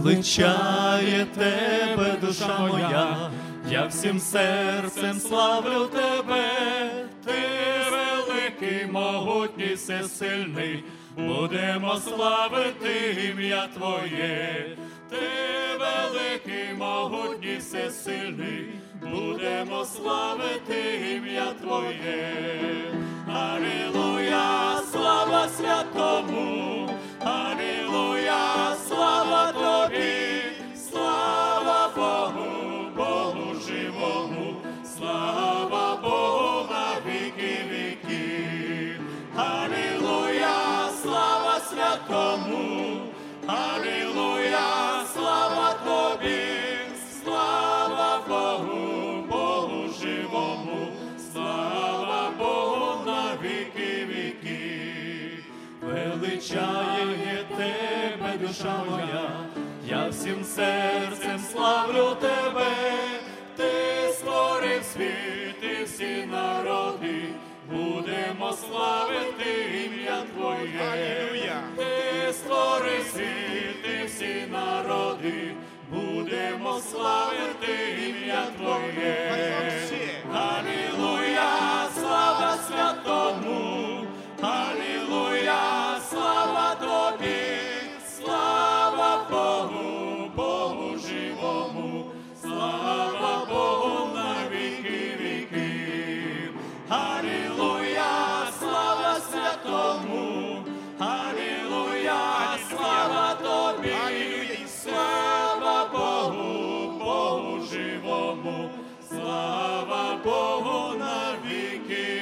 величає тебе душа моя, я всім серцем славлю тебе, ти великий, могутній, всесильний, будемо славити ім'я Твоє. Ти великий, могутній, всесильний, будемо славити ім'я Твоє. Алілуя, слава святому, алілуя, слава Тобі, слава Богу, Богу живому, слава Богу на віки віків. Алілуя, слава святому, алілуя, слава Тобі, слава Богу, Богу живому, слава Богу на віки віків. Величає тебе душа моя, я всім серцем славлю тебе, ти створив світ і всі народи, будемо славити ім'я Твоє. Алілуя! Ти створив світ і всі народи, будемо славити ім'я Твоє. Алілуя, слава святому, алілуя, слава Тобі, слава Богу, Богу живому, слава Богу на віки віків. Алілуя, слава святому, алілуя, слава Тобі, слава Богу, Богу живому, слава Богу на віки